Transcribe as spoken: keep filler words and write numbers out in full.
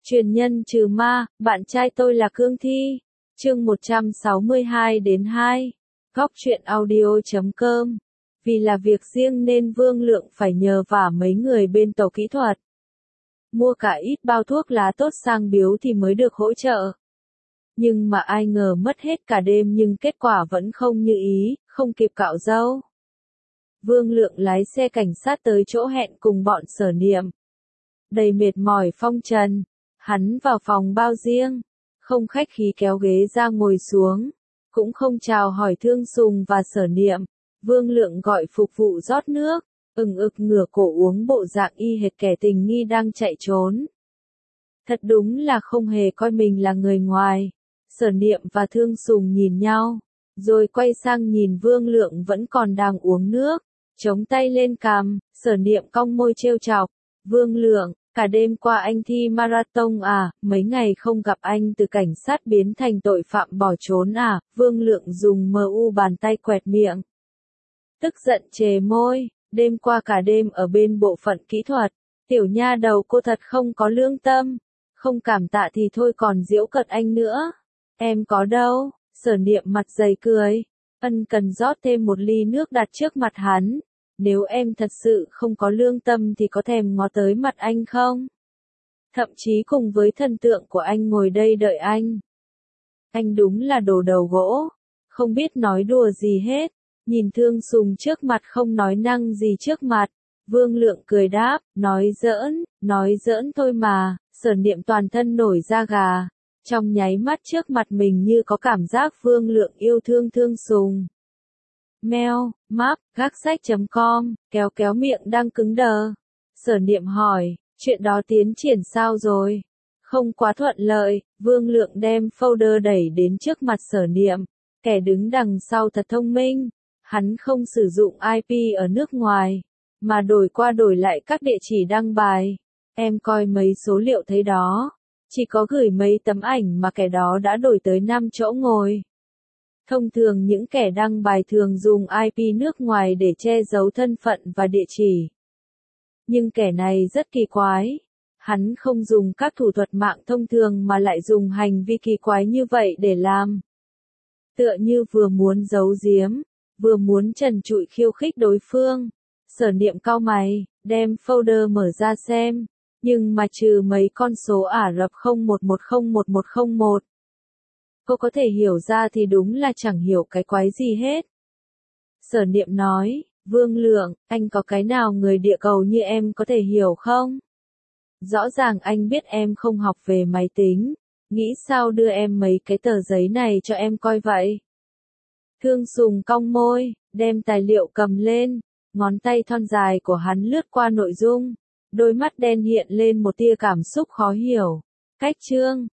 Truyền nhân trừ ma, bạn trai tôi là Cương Thi. Chương một trăm sáu mươi hai đến hai. Góc truyện audio chấm com. Vì là việc riêng nên Vương Lượng phải nhờ vả mấy người bên tổ kỹ thuật. Mua cả ít bao thuốc lá tốt sang biếu thì mới được hỗ trợ. Nhưng mà ai ngờ mất hết cả đêm nhưng kết quả vẫn không như ý, không kịp cạo râu. Vương Lượng lái xe cảnh sát tới chỗ hẹn cùng bọn Sở Niệm. Đầy mệt mỏi phong trần, hắn vào phòng bao riêng, không khách khí kéo ghế ra ngồi xuống, cũng không chào hỏi Thương Sùng và Sở Niệm. Vương Lượng gọi phục vụ rót nước, ừng ực ngửa cổ uống bộ dạng y hệt kẻ tình nghi đang chạy trốn. Thật đúng là không hề coi mình là người ngoài. Sở Niệm và Thương Sùng nhìn nhau, rồi quay sang nhìn Vương Lượng vẫn còn đang uống nước, chống tay lên cằm. Sở Niệm cong môi trêu chọc, Vương Lượng, cả đêm qua anh thi marathon à, mấy ngày không gặp anh từ cảnh sát biến thành tội phạm bỏ trốn à. Vương Lượng dùng mờ u bàn tay quẹt miệng, tức giận chề môi, đêm qua cả đêm ở bên bộ phận kỹ thuật, tiểu nha đầu cô thật không có lương tâm, không cảm tạ thì thôi còn giễu cợt anh nữa. Em có đâu. Sở Niệm mặt dày cười, ân cần rót thêm một ly nước đặt trước mặt hắn. Nếu em thật sự không có lương tâm thì có thèm ngó tới mặt anh không? Thậm chí cùng với thần tượng của anh ngồi đây đợi anh. Anh đúng là đồ đầu gỗ, không biết nói đùa gì hết. Nhìn Thương Sùng trước mặt không nói năng gì trước mặt, Vương Lượng cười đáp, nói giỡn, nói giỡn thôi mà. Sở Niệm toàn thân nổi da gà, trong nháy mắt trước mặt mình như có cảm giác Vương Lượng yêu thương Thương Sùng. Mail, map, gác sách chấm com, kéo kéo miệng đang cứng đờ. Sở Niệm hỏi, chuyện đó tiến triển sao rồi? Không quá thuận lợi. Vương Lượng đem folder đẩy đến trước mặt Sở Niệm. Kẻ đứng đằng sau thật thông minh. Hắn không sử dụng i pê ở nước ngoài, mà đổi qua đổi lại các địa chỉ đăng bài. Em coi mấy số liệu thấy đó. Chỉ có gửi mấy tấm ảnh mà kẻ đó đã đổi tới năm chỗ ngồi. Thông thường những kẻ đăng bài thường dùng i pê nước ngoài để che giấu thân phận và địa chỉ. Nhưng kẻ này rất kỳ quái. Hắn không dùng các thủ thuật mạng thông thường mà lại dùng hành vi kỳ quái như vậy để làm. Tựa như vừa muốn giấu giếm, vừa muốn trần trụi khiêu khích đối phương. Sở Niệm cau mày, đem folder mở ra xem. Nhưng mà trừ mấy con số Ả Rập không một một không một một không một. Cô có thể hiểu ra thì đúng là chẳng hiểu cái quái gì hết. Sở Niệm nói, Vương Lượng, anh có cái nào người địa cầu như em có thể hiểu không? Rõ ràng anh biết em không học về máy tính, nghĩ sao đưa em mấy cái tờ giấy này cho em coi vậy? Thương Sùng cong môi, đem tài liệu cầm lên, ngón tay thon dài của hắn lướt qua nội dung, đôi mắt đen hiện lên một tia cảm xúc khó hiểu. Cách chương